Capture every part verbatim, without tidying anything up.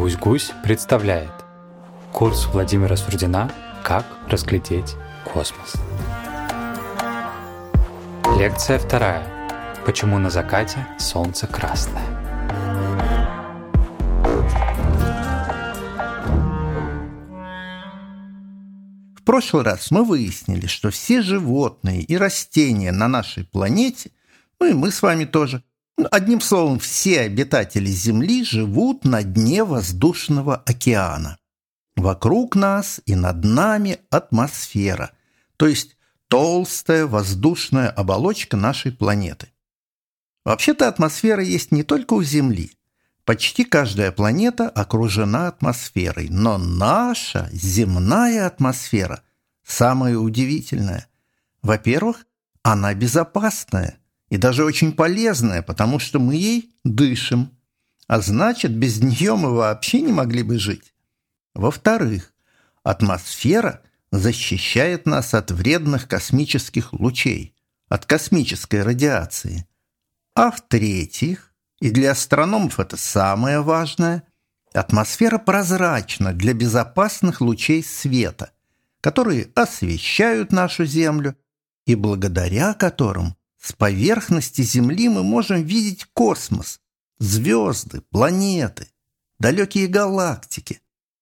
Гусь-Гусь представляет курс Владимира Сурдина «Как разглядеть космос». Лекция вторая. Почему на закате солнце красное? В прошлый раз мы выяснили, что все животные и растения на нашей планете, ну и мы с вами тоже, одним словом, все обитатели Земли живут на дне воздушного океана. Вокруг нас и над нами атмосфера, то есть толстая воздушная оболочка нашей планеты. Вообще-то атмосфера есть не только у Земли. Почти каждая планета окружена атмосферой, но наша земная атмосфера самая удивительная. Во-первых, она безопасная и даже очень полезная, потому что мы ей дышим, а значит, без нее мы вообще не могли бы жить. Во-вторых, атмосфера защищает нас от вредных космических лучей, от космической радиации. А в-третьих, и для астрономов это самое важное, атмосфера прозрачна для безопасных лучей света, которые освещают нашу Землю и благодаря которым с поверхности Земли мы можем видеть космос, звезды, планеты, далекие галактики.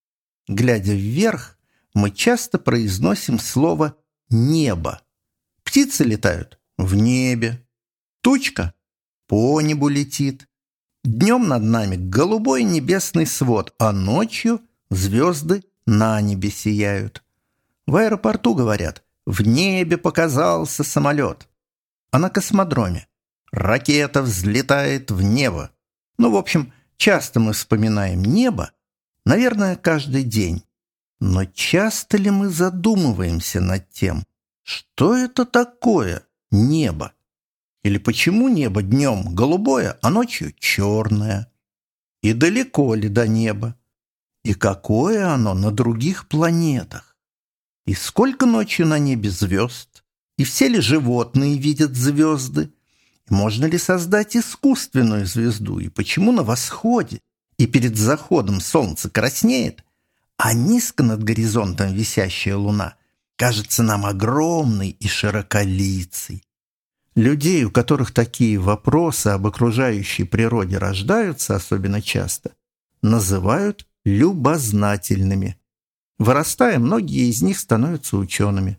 Глядя вверх, мы часто произносим слово «небо». Птицы летают в небе, тучка по небу летит. Днем над нами голубой небесный свод, а ночью звезды на небе сияют. В аэропорту говорят «в небе показался самолет», а на космодроме ракета взлетает в небо. Ну, в общем, часто мы вспоминаем небо, наверное, каждый день. Но часто ли мы задумываемся над тем, что это такое небо? Или почему небо днем голубое, а ночью черное? И далеко ли до неба? И какое оно на других планетах? И сколько ночью на небе звезд? И все ли животные видят звезды? И можно ли создать искусственную звезду? И почему на восходе и перед заходом солнце краснеет, а низко над горизонтом висящая луна кажется нам огромной и широколицей? Людей, у которых такие вопросы об окружающей природе рождаются особенно часто, называют любознательными. Вырастая, многие из них становятся учеными.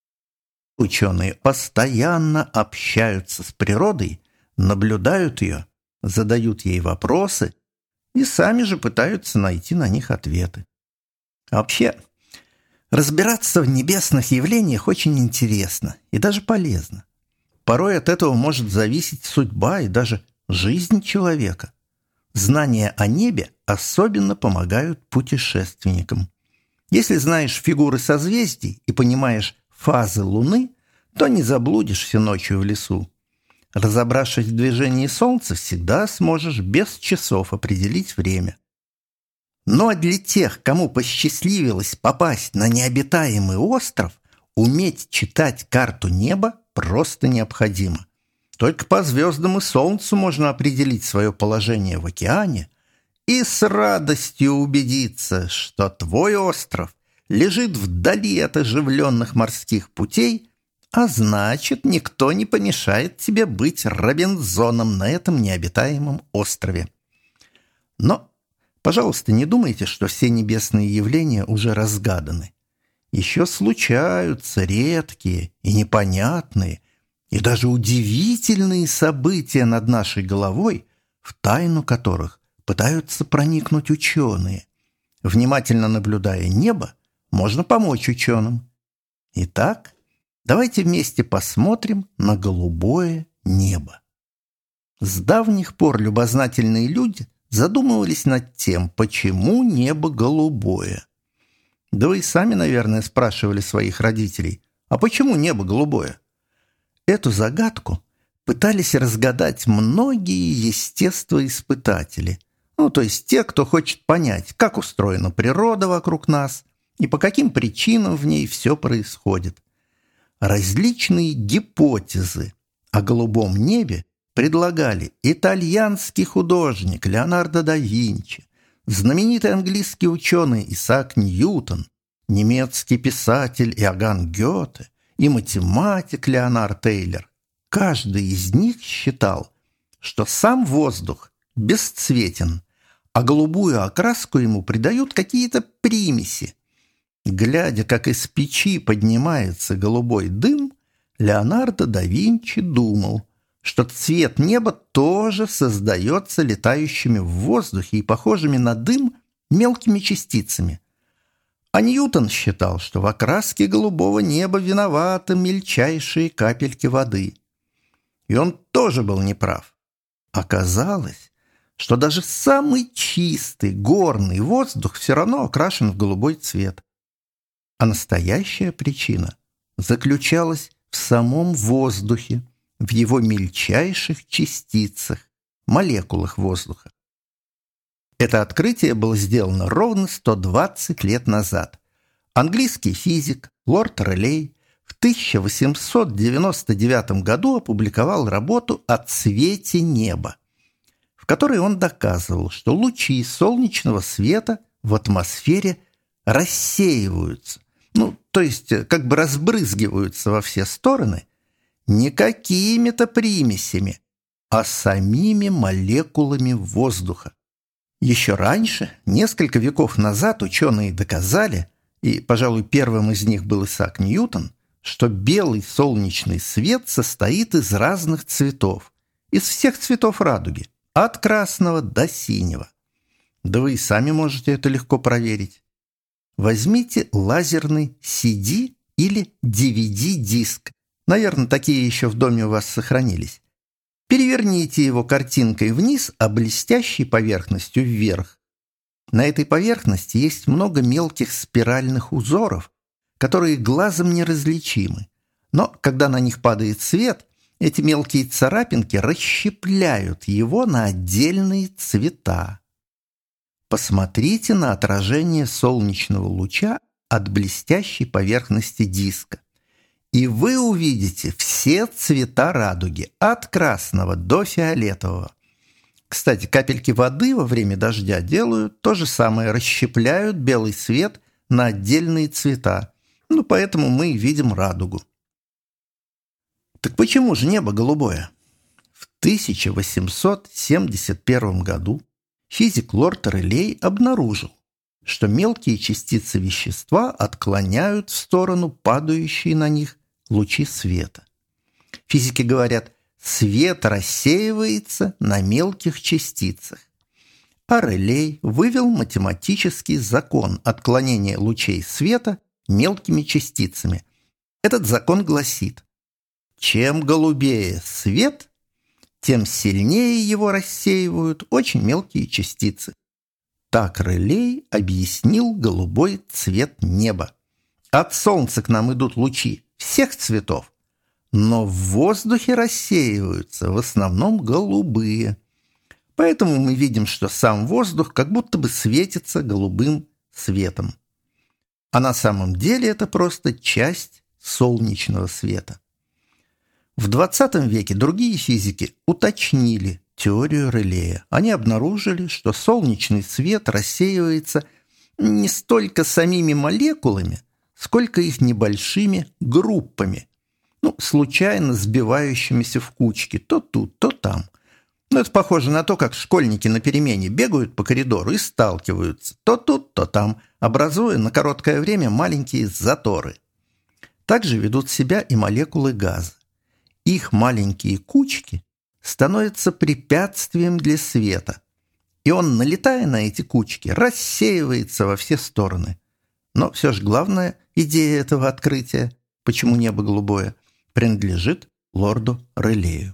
Ученые постоянно общаются с природой, наблюдают ее, задают ей вопросы и сами же пытаются найти на них ответы. Вообще, разбираться в небесных явлениях очень интересно и даже полезно. Порой от этого может зависеть судьба и даже жизнь человека. Знания о небе особенно помогают путешественникам. Если знаешь фигуры созвездий и понимаешь фазы Луны, то не заблудишься ночью в лесу. Разобравшись в движении Солнца, всегда сможешь без часов определить время. Ну а для тех, кому посчастливилось попасть на необитаемый остров, уметь читать карту неба просто необходимо. Только по звездам и Солнцу можно определить свое положение в океане и с радостью убедиться, что твой остров лежит вдали от оживленных морских путей, а значит, никто не помешает тебе быть Робинзоном на этом необитаемом острове. Но, пожалуйста, не думайте, что все небесные явления уже разгаданы. Еще случаются редкие и непонятные, и даже удивительные события над нашей головой, в тайну которых пытаются проникнуть ученые. Внимательно наблюдая небо, можно помочь ученым. Итак, давайте вместе посмотрим на голубое небо. С давних пор любознательные люди задумывались над тем, почему небо голубое. Да вы и сами, наверное, спрашивали своих родителей, а почему небо голубое? Эту загадку пытались разгадать многие естествоиспытатели, ну, то есть те, кто хочет понять, как устроена природа вокруг нас и по каким причинам в ней все происходит. Различные гипотезы о голубом небе предлагали итальянский художник Леонардо да Винчи, знаменитый английский ученый Исаак Ньютон, немецкий писатель Иоганн Гёте и математик Леонард Эйлер. Каждый из них считал, что сам воздух бесцветен, а голубую окраску ему придают какие-то примеси. Глядя, как из печи поднимается голубой дым, Леонардо да Винчи думал, что цвет неба тоже создается летающими в воздухе и похожими на дым мелкими частицами. А Ньютон считал, что в окраске голубого неба виноваты мельчайшие капельки воды. И он тоже был неправ. Оказалось, что даже самый чистый горный воздух все равно окрашен в голубой цвет. А настоящая причина заключалась в самом воздухе, в его мельчайших частицах, молекулах воздуха. Это открытие было сделано ровно сто двадцать лет назад. Английский физик лорд Релей в тысяча восемьсот девяносто девятом году опубликовал работу о цвете неба, в которой он доказывал, что лучи солнечного света в атмосфере рассеиваются, ну, то есть как бы разбрызгиваются во все стороны, не какими-то примесями, а самими молекулами воздуха. Еще раньше, несколько веков назад, ученые доказали, и, пожалуй, первым из них был Исаак Ньютон, что белый солнечный свет состоит из разных цветов, из всех цветов радуги, от красного до синего. Да вы и сами можете это легко проверить. Возьмите лазерный си ди или ди ви ди-диск. Наверное, такие еще в доме у вас сохранились. Переверните его картинкой вниз, а блестящей поверхностью вверх. На этой поверхности есть много мелких спиральных узоров, которые глазом неразличимы. Но когда на них падает свет, эти мелкие царапинки расщепляют его на отдельные цвета. Посмотрите на отражение солнечного луча от блестящей поверхности диска, и вы увидите все цвета радуги, от красного до фиолетового. Кстати, капельки воды во время дождя делают то же самое, расщепляют белый свет на отдельные цвета. Ну, поэтому мы видим радугу. Так почему же небо голубое? В тысяча восемьсот семьдесят первом году физик лорд Релей обнаружил, что мелкие частицы вещества отклоняют в сторону падающие на них лучи света. Физики говорят, свет рассеивается на мелких частицах. А Релей вывел математический закон отклонения лучей света мелкими частицами. Этот закон гласит: чем голубее свет, тем сильнее его рассеивают очень мелкие частицы. Так Релей объяснил голубой цвет неба. От солнца к нам идут лучи всех цветов, но в воздухе рассеиваются в основном голубые. Поэтому мы видим, что сам воздух как будто бы светится голубым светом. А на самом деле это просто часть солнечного света. В двадцатом веке другие физики уточнили теорию Релея. Они обнаружили, что солнечный свет рассеивается не столько самими молекулами, сколько их небольшими группами, ну, случайно сбивающимися в кучки, то тут, то там. Но это похоже на то, как школьники на перемене бегают по коридору и сталкиваются то тут, то там, образуя на короткое время маленькие заторы. Так же ведут себя и молекулы газа. Их маленькие кучки становятся препятствием для света, и он, налетая на эти кучки, рассеивается во все стороны. Но все же главная идея этого открытия, почему небо голубое, принадлежит лорду Релею.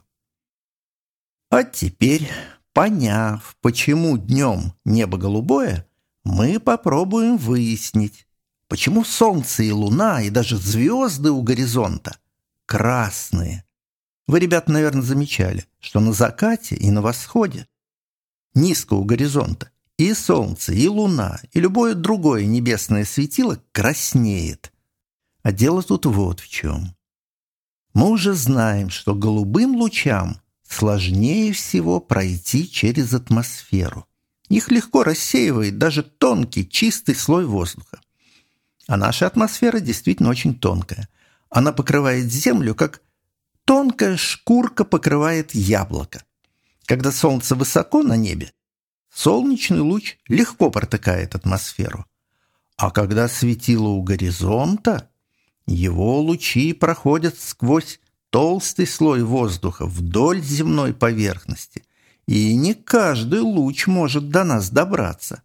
А теперь, поняв, почему днем небо голубое, мы попробуем выяснить, почему солнце и луна, и даже звезды у горизонта красные. Вы, ребята, наверное, замечали, что на закате и на восходе, низко у горизонта, и солнце, и луна, и любое другое небесное светило краснеет. А дело тут вот в чем. Мы уже знаем, что голубым лучам сложнее всего пройти через атмосферу. Их легко рассеивает даже тонкий, чистый слой воздуха. А наша атмосфера действительно очень тонкая. Она покрывает Землю, как тонкая шкурка покрывает яблоко. Когда Солнце высоко на небе, солнечный луч легко протыкает атмосферу. А когда светило у горизонта, его лучи проходят сквозь толстый слой воздуха вдоль земной поверхности, и не каждый луч может до нас добраться.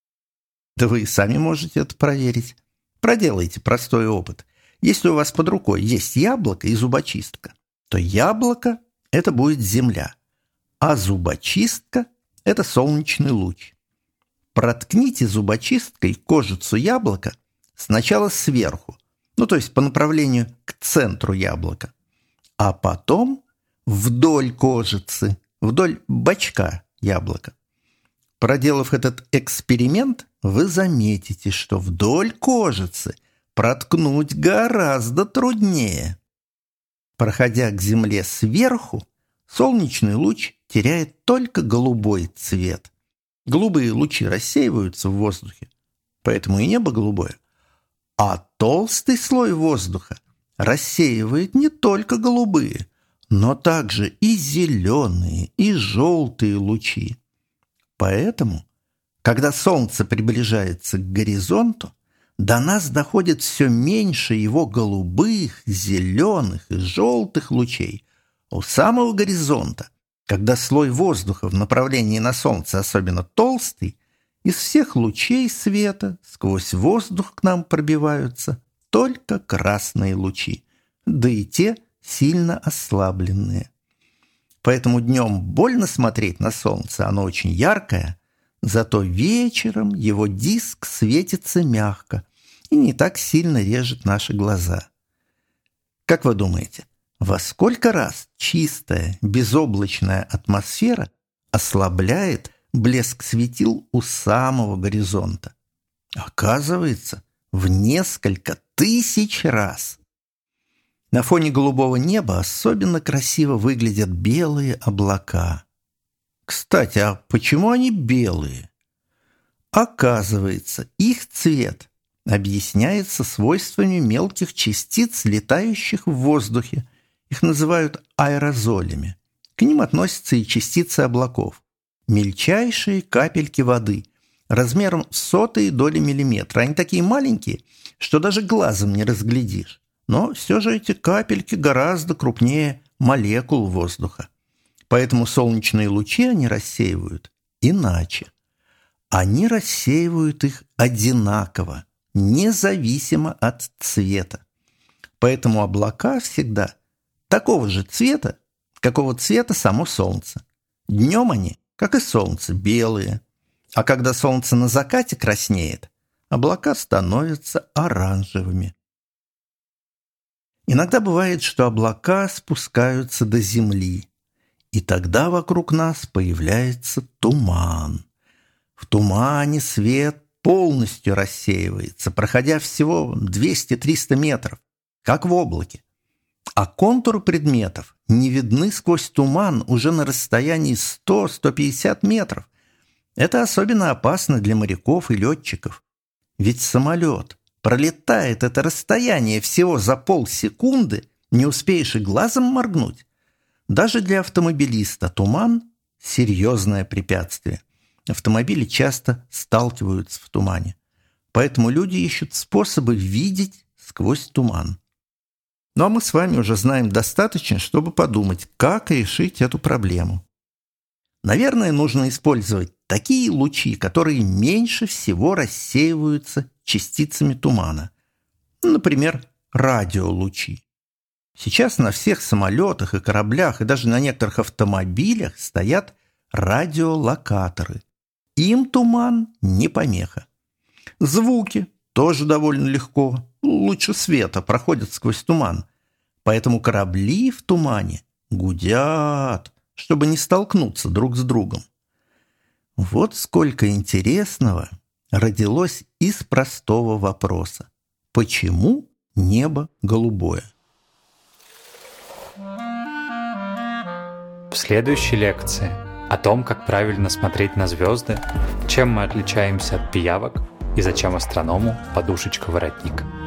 Да вы и сами можете это проверить. Проделайте простой опыт. Если у вас под рукой есть яблоко и зубочистка, то яблоко – это будет земля, а зубочистка – это солнечный луч. Проткните зубочисткой кожицу яблока сначала сверху, ну то есть по направлению к центру яблока, а потом вдоль кожицы, вдоль бочка яблока. Проделав этот эксперимент, вы заметите, что вдоль кожицы проткнуть гораздо труднее. Проходя к земле сверху, солнечный луч теряет только голубой цвет. Голубые лучи рассеиваются в воздухе, поэтому и небо голубое. А толстый слой воздуха рассеивает не только голубые, но также и зеленые, и желтые лучи. Поэтому, когда Солнце приближается к горизонту, до нас доходит все меньше его голубых, зеленых и желтых лучей. У самого горизонта, когда слой воздуха в направлении на Солнце особенно толстый, из всех лучей света сквозь воздух к нам пробиваются только красные лучи, да и те сильно ослабленные. Поэтому днем больно смотреть на Солнце, оно очень яркое, зато вечером его диск светится мягко и не так сильно режет наши глаза. Как вы думаете, во сколько раз чистая, безоблачная атмосфера ослабляет блеск светил у самого горизонта? Оказывается, в несколько тысяч раз. На фоне голубого неба особенно красиво выглядят белые облака. Кстати, а почему они белые? Оказывается, их цвет объясняется свойствами мелких частиц, летающих в воздухе. Их называют аэрозолями. К ним относятся и частицы облаков. Мельчайшие капельки воды, размером в сотые доли миллиметра. Они такие маленькие, что даже глазом не разглядишь. Но все же эти капельки гораздо крупнее молекул воздуха. Поэтому солнечные лучи они рассеивают иначе. Они рассеивают их одинаково, независимо от цвета. Поэтому облака всегда такого же цвета, какого цвета само Солнце. Днем они, как и Солнце, белые. А когда Солнце на закате краснеет, облака становятся оранжевыми. Иногда бывает, что облака спускаются до земли, и тогда вокруг нас появляется туман. В тумане свет полностью рассеивается, проходя всего двести-триста метров, как в облаке. А контуры предметов не видны сквозь туман уже на расстоянии сто-сто пятьдесят метров. Это особенно опасно для моряков и летчиков. Ведь самолет пролетает это расстояние всего за полсекунды, не успеешь и глазом моргнуть. Даже для автомобилиста туман – серьезное препятствие. Автомобили часто сталкиваются в тумане. Поэтому люди ищут способы видеть сквозь туман. Ну а мы с вами уже знаем достаточно, чтобы подумать, как решить эту проблему. Наверное, нужно использовать такие лучи, которые меньше всего рассеиваются частицами тумана. Например, радиолучи. Сейчас на всех самолетах и кораблях, и даже на некоторых автомобилях стоят радиолокаторы. Им туман не помеха. Звуки тоже довольно легко, лучше света, проходят сквозь туман. Поэтому корабли в тумане гудят, чтобы не столкнуться друг с другом. Вот сколько интересного родилось из простого вопроса. Почему небо голубое? В следующей лекции о том, как правильно смотреть на звезды, чем мы отличаемся от пиявок и зачем астроному подушечка-воротник.